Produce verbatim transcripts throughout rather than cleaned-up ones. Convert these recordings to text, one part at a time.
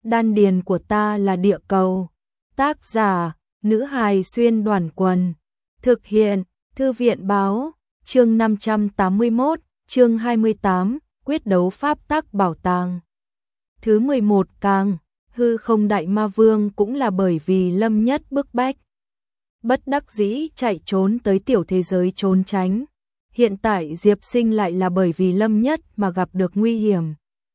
đan điền của ta là địa cầu. Tác giả, nữ hài xuyên đoàn quần. Thực hiện, thư viện báo, chương năm trăm tám mươi mốt, chương hai mươi tám, quyết đấu pháp tắc bảo tàng. Thứ mười một càng, hư không đại ma vương cũng là bởi vì Lâm Nhất bức bách. Bất đắc dĩ chạy trốn tới tiểu thế giới trốn tránh. Hiện tại Diệp Sinh lại là bởi vì Lâm Nhất mà gặp được nguy hiểm.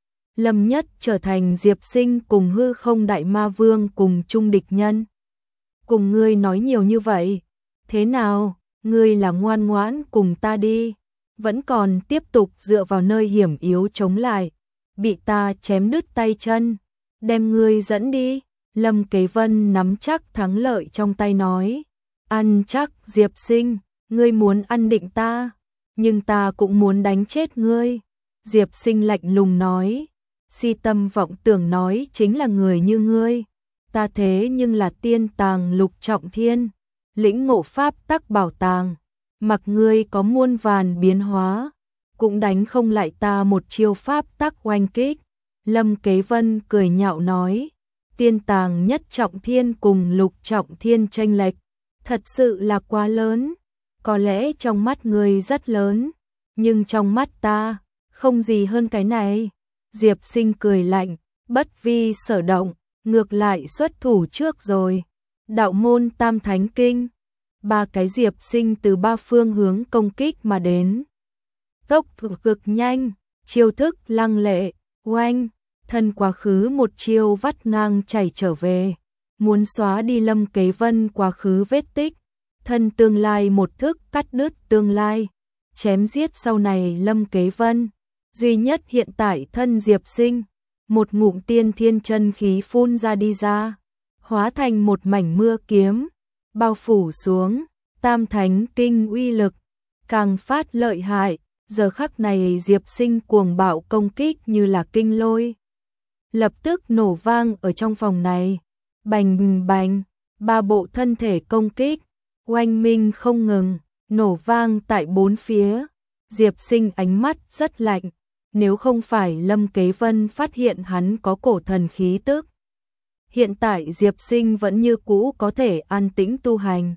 Lâm Nhất trở thành Diệp Sinh cùng hư không đại ma vương cùng chung địch nhân. Cùng ngươi nói nhiều như vậy, thế nào, ngươi là ngoan ngoãn cùng ta đi, vẫn còn tiếp tục dựa vào nơi hiểm yếu chống lại, bị ta chém đứt tay chân, đem ngươi dẫn đi. Lâm Kế Vân nắm chắc thắng lợi trong tay nói, ăn chắc Diệp Sinh, ngươi muốn ăn định ta, nhưng ta cũng muốn đánh chết ngươi. Diệp Sinh lạnh lùng nói, si tâm vọng tưởng nói chính là người như ngươi, ta thế nhưng là tiên tàng lục trọng thiên, lĩnh ngộ pháp tắc bảo tàng, mặc ngươi có muôn vàn biến hóa, cũng đánh không lại ta một chiêu pháp tắc oanh kích. Lâm Kế Vân cười nhạo nói, tiên tàng nhất trọng thiên cùng lục trọng thiên chênh lệch, thật sự là quá lớn, có lẽ trong mắt ngươi rất lớn, nhưng trong mắt ta, không gì hơn cái này. Diệp Sinh cười lạnh, bất vi sở động, ngược lại xuất thủ trước rồi. Đạo môn Tam Thánh Kinh, ba cái Diệp Sinh từ ba phương hướng công kích mà đến. Tốc độ cực nhanh, chiêu thức lăng lệ, oanh, thân quá khứ một chiêu vắt ngang chảy trở về, muốn xóa đi Lâm Kế Vân quá khứ vết tích, thân tương lai một thức cắt đứt tương lai, chém giết sau này Lâm Kế Vân. Duy nhất hiện tại thân Diệp Sinh, một ngụm tiên thiên chân khí phun ra đi ra, hóa thành một mảnh mưa kiếm, bao phủ xuống. Tam Thánh Kinh uy lực càng phát lợi hại, giờ khắc này Diệp Sinh cuồng bạo công kích như là kinh lôi, lập tức nổ vang ở trong phòng này, bành bành, ba bộ thân thể công kích, oanh minh không ngừng, nổ vang tại bốn phía. Diệp Sinh ánh mắt rất lạnh, nếu không phải Lâm Kế Vân phát hiện hắn có cổ thần khí tức, hiện tại Diệp Sinh vẫn như cũ có thể an tĩnh tu hành.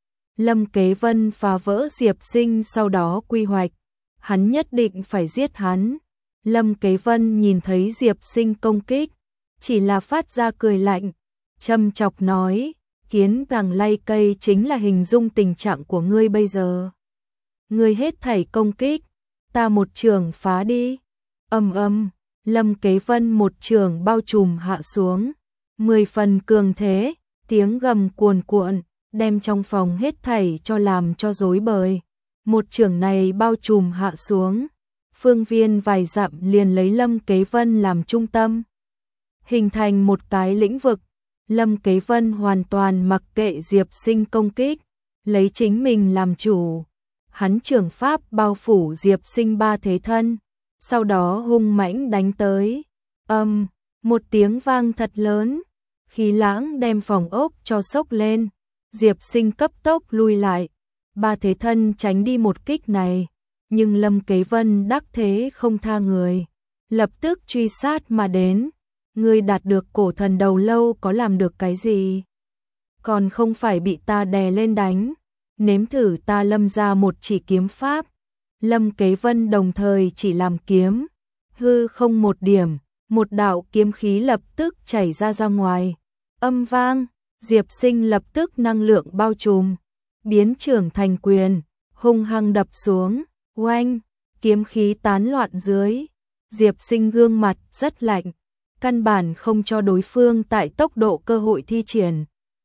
Lâm Kế Vân phá vỡ Diệp Sinh sau đó quy hoạch, hắn nhất định phải giết hắn. Lâm Kế Vân nhìn thấy Diệp Sinh công kích, chỉ là phát ra cười lạnh, châm chọc nói, kiến vàng lay cây chính là hình dung tình trạng của ngươi bây giờ. Ngươi hết thảy công kích, ta một trường phá đi. Ầm ầm, Lâm Kế Vân một trường bao trùm hạ xuống, mười phần cường thế, tiếng gầm cuồn cuộn, đem trong phòng hết thảy cho làm cho rối bời. Một trường này bao trùm hạ xuống, phương viên vài dặm liền lấy Lâm Kế Vân làm trung tâm, hình thành một cái lĩnh vực. Lâm Kế Vân hoàn toàn mặc kệ Diệp Sinh công kích, lấy chính mình làm chủ. Hắn trường pháp bao phủ Diệp Sinh ba thế thân, sau đó hung mãnh đánh tới. Âm, một tiếng vang thật lớn, khí lãng đem phòng ốc cho sốc lên. Diệp Sinh cấp tốc lui lại, ba thế thân tránh đi một kích này, nhưng Lâm Kế Vân đắc thế không tha người, lập tức truy sát mà đến. Ngươi đạt được cổ thần đầu lâu có làm được cái gì? Còn không phải bị ta đè lên đánh, nếm thử ta Lâm ra một chỉ kiếm pháp. Lâm Kế Vân đồng thời chỉ làm kiếm, hư không một điểm, một đạo kiếm khí lập tức chảy ra ra ngoài. Âm vang, Diệp Sinh lập tức năng lượng bao trùm, biến trưởng thành quyền, hung hăng đập xuống, oanh, kiếm khí tán loạn dưới. Diệp Sinh gương mặt rất lạnh, căn bản không cho đối phương tại tốc độ cơ hội thi triển.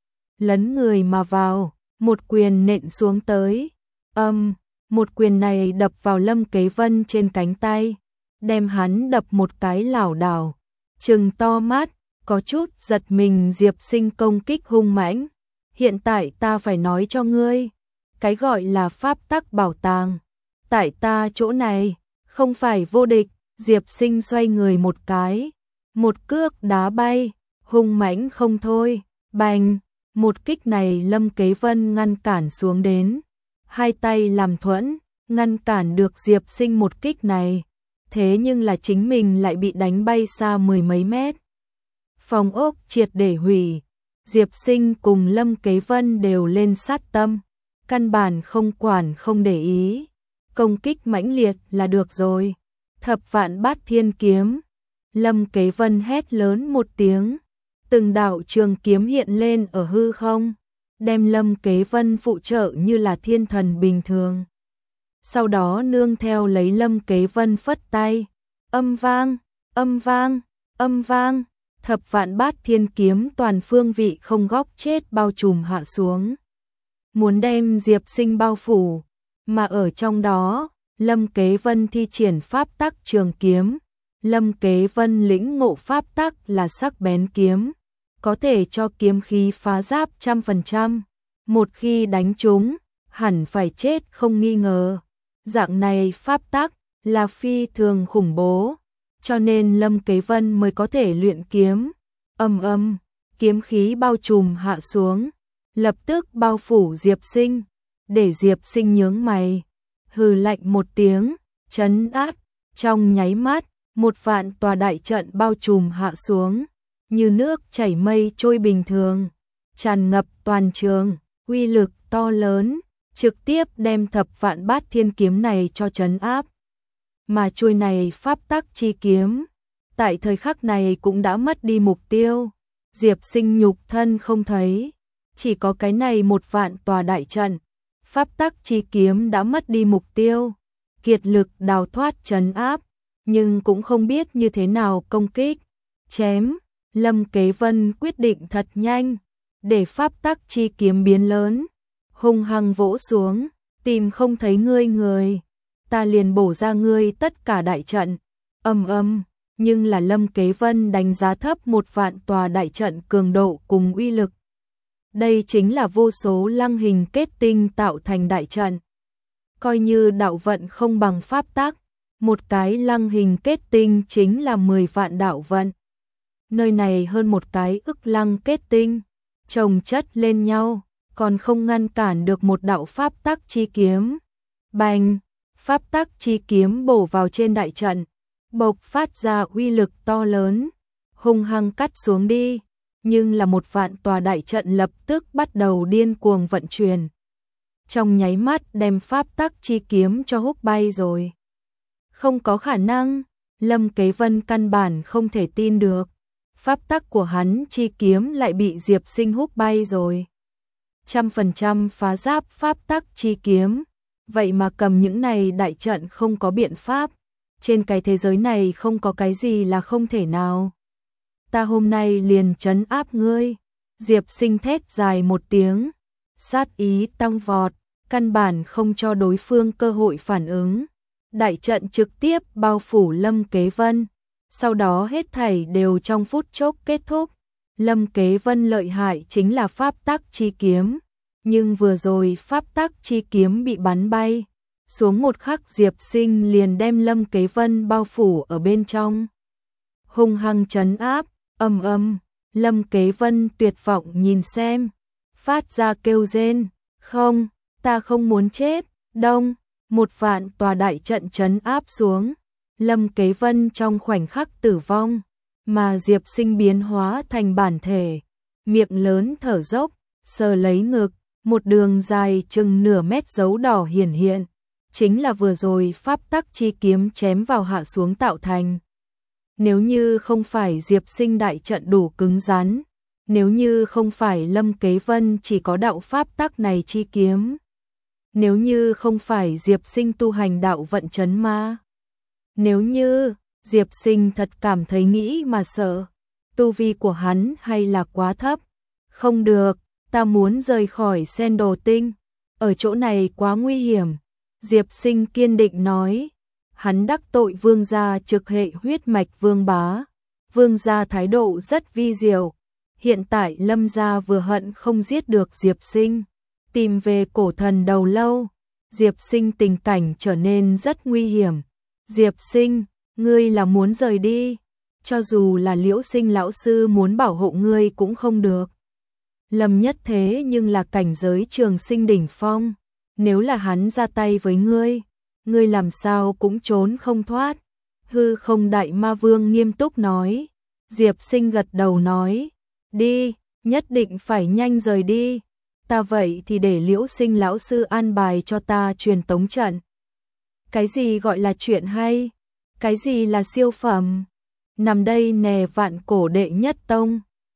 Lấn người mà vào, một quyền nện xuống tới. Âm, một quyền này đập vào Lâm Kế Vân trên cánh tay, đem hắn đập một cái lảo đảo, trừng to mắt, có chút giật mình. Diệp Sinh công kích hung mãnh, hiện tại ta phải nói cho ngươi, cái gọi là pháp tắc bảo tàng, tại ta chỗ này, không phải vô địch. Diệp Sinh xoay người một cái, một cước đá bay, hung mãnh không thôi, bành, một kích này Lâm Kế Vân ngăn cản xuống đến, hai tay làm thuẫn, ngăn cản được Diệp Sinh một kích này, thế nhưng là chính mình lại bị đánh bay xa mười mấy mét. Phòng ốc triệt để hủy, Diệp Sinh cùng Lâm Kế Vân đều lên sát tâm, căn bản không quản không để ý, công kích mãnh liệt là được rồi. Thập vạn bát thiên kiếm, Lâm Kế Vân hét lớn một tiếng, từng đạo trường kiếm hiện lên ở hư không, đem Lâm Kế Vân phụ trợ như là thiên thần bình thường. Sau đó nương theo lấy Lâm Kế Vân phất tay, âm vang, âm vang, âm vang, thập vạn bát thiên kiếm toàn phương vị không góc chết bao trùm hạ xuống, muốn đem Diệp Sinh bao phủ, mà ở trong đó, Lâm Kế Vân thi triển pháp tắc trường kiếm, Lâm Kế Vân lĩnh ngộ pháp tắc là sắc bén kiếm, có thể cho kiếm khí phá giáp trăm phần trăm, một khi đánh trúng, hẳn phải chết không nghi ngờ. Dạng này pháp tắc là phi thường khủng bố, cho nên Lâm Kế Vân mới có thể luyện kiếm. Âm âm, kiếm khí bao trùm hạ xuống, lập tức bao phủ Diệp Sinh, để Diệp Sinh nhướng mày, hừ lạnh một tiếng, trấn áp, trong nháy mắt, một vạn tòa đại trận bao trùm hạ xuống, như nước chảy mây trôi bình thường, tràn ngập toàn trường, uy lực to lớn, trực tiếp đem thập vạn bát thiên kiếm này cho trấn áp. Mà chuôi này pháp tắc chi kiếm, tại thời khắc này cũng đã mất đi mục tiêu, Diệp Sinh nhục thân không thấy, chỉ có cái này một vạn tòa đại trận, pháp tắc chi kiếm đã mất đi mục tiêu, kiệt lực đào thoát trấn áp, nhưng cũng không biết như thế nào công kích, chém. Lâm Kế Vân quyết định thật nhanh, để pháp tắc chi kiếm biến lớn, hung hăng vỗ xuống, tìm không thấy ngươi người, ta liền bổ ra ngươi tất cả đại trận. Âm âm, nhưng là Lâm Kế Vân đánh giá thấp một vạn tòa đại trận cường độ cùng uy lực. Đây chính là vô số lăng hình kết tinh tạo thành đại trận. Coi như đạo vận không bằng pháp tắc, một cái lăng hình kết tinh chính là mười vạn đạo vận. Nơi này hơn một cái ức lăng kết tinh, chồng chất lên nhau, còn không ngăn cản được một đạo pháp tắc chi kiếm. Bành, pháp tắc chi kiếm bổ vào trên đại trận, bộc phát ra uy lực to lớn, hung hăng cắt xuống đi, nhưng là một vạn tòa đại trận lập tức bắt đầu điên cuồng vận chuyển. Trong nháy mắt đem pháp tắc chi kiếm cho húc bay rồi. Không có khả năng, Lâm Kế Vân căn bản không thể tin được. Pháp tắc của hắn chi kiếm lại bị Diệp Sinh húc bay rồi. Trăm phần trăm phá giáp pháp tắc chi kiếm. Vậy mà cầm những này đại trận không có biện pháp. Trên cái thế giới này không có cái gì là không thể nào. Ta hôm nay liền trấn áp ngươi. Diệp Sinh thét dài một tiếng. Sát ý tăng vọt, căn bản không cho đối phương cơ hội phản ứng. Đại trận trực tiếp bao phủ Lâm Kế Vân. Sau đó hết thảy đều trong phút chốc kết thúc. Lâm Kế Vân lợi hại chính là pháp tắc chi kiếm. Nhưng vừa rồi pháp tắc chi kiếm bị bắn bay. Xuống một khắc Diệp Sinh liền đem Lâm Kế Vân bao phủ ở bên trong. Hung hăng trấn áp, âm âm, Lâm Kế Vân tuyệt vọng nhìn xem. Phát ra kêu rên, không, ta không muốn chết, đông, một vạn tòa đại trận trấn áp xuống. Lâm Kế Vân trong khoảnh khắc tử vong, mà Diệp Sinh biến hóa thành bản thể, miệng lớn thở dốc, sờ lấy ngực, một đường dài chừng nửa mét dấu đỏ hiển hiện, chính là vừa rồi pháp tắc chi kiếm chém vào hạ xuống tạo thành. Nếu như không phải Diệp Sinh đại trận đủ cứng rắn, nếu như không phải Lâm Kế Vân chỉ có đạo pháp tắc này chi kiếm, nếu như không phải Diệp Sinh tu hành đạo vận chấn ma, nếu như Diệp Sinh thật cảm thấy nghĩ mà sợ, tu vi của hắn hay là quá thấp. Không được, ta muốn rời khỏi Sen Đồ Tinh, ở chỗ này quá nguy hiểm. Diệp Sinh kiên định nói, hắn đắc tội vương gia trực hệ huyết mạch vương bá. Vương gia thái độ rất vi diệu. Hiện tại Lâm gia vừa hận không giết được Diệp Sinh, tìm về cổ thần đầu lâu. Diệp Sinh tình cảnh trở nên rất nguy hiểm. Diệp Sinh, ngươi là muốn rời đi, cho dù là Liễu Sinh lão sư muốn bảo hộ ngươi cũng không được. Lâm Nhất Thế nhưng là cảnh giới trường sinh đỉnh phong, nếu là hắn ra tay với ngươi, ngươi làm sao cũng trốn không thoát. Hư Không Đại Ma Vương nghiêm túc nói, Diệp Sinh gật đầu nói, đi, nhất định phải nhanh rời đi. Ta vậy thì để Liễu Sinh lão sư an bài cho ta truyền tống trận. Cái gì gọi là chuyện hay? Cái gì là siêu phẩm? Nằm đây nè, vạn cổ đệ nhất tông.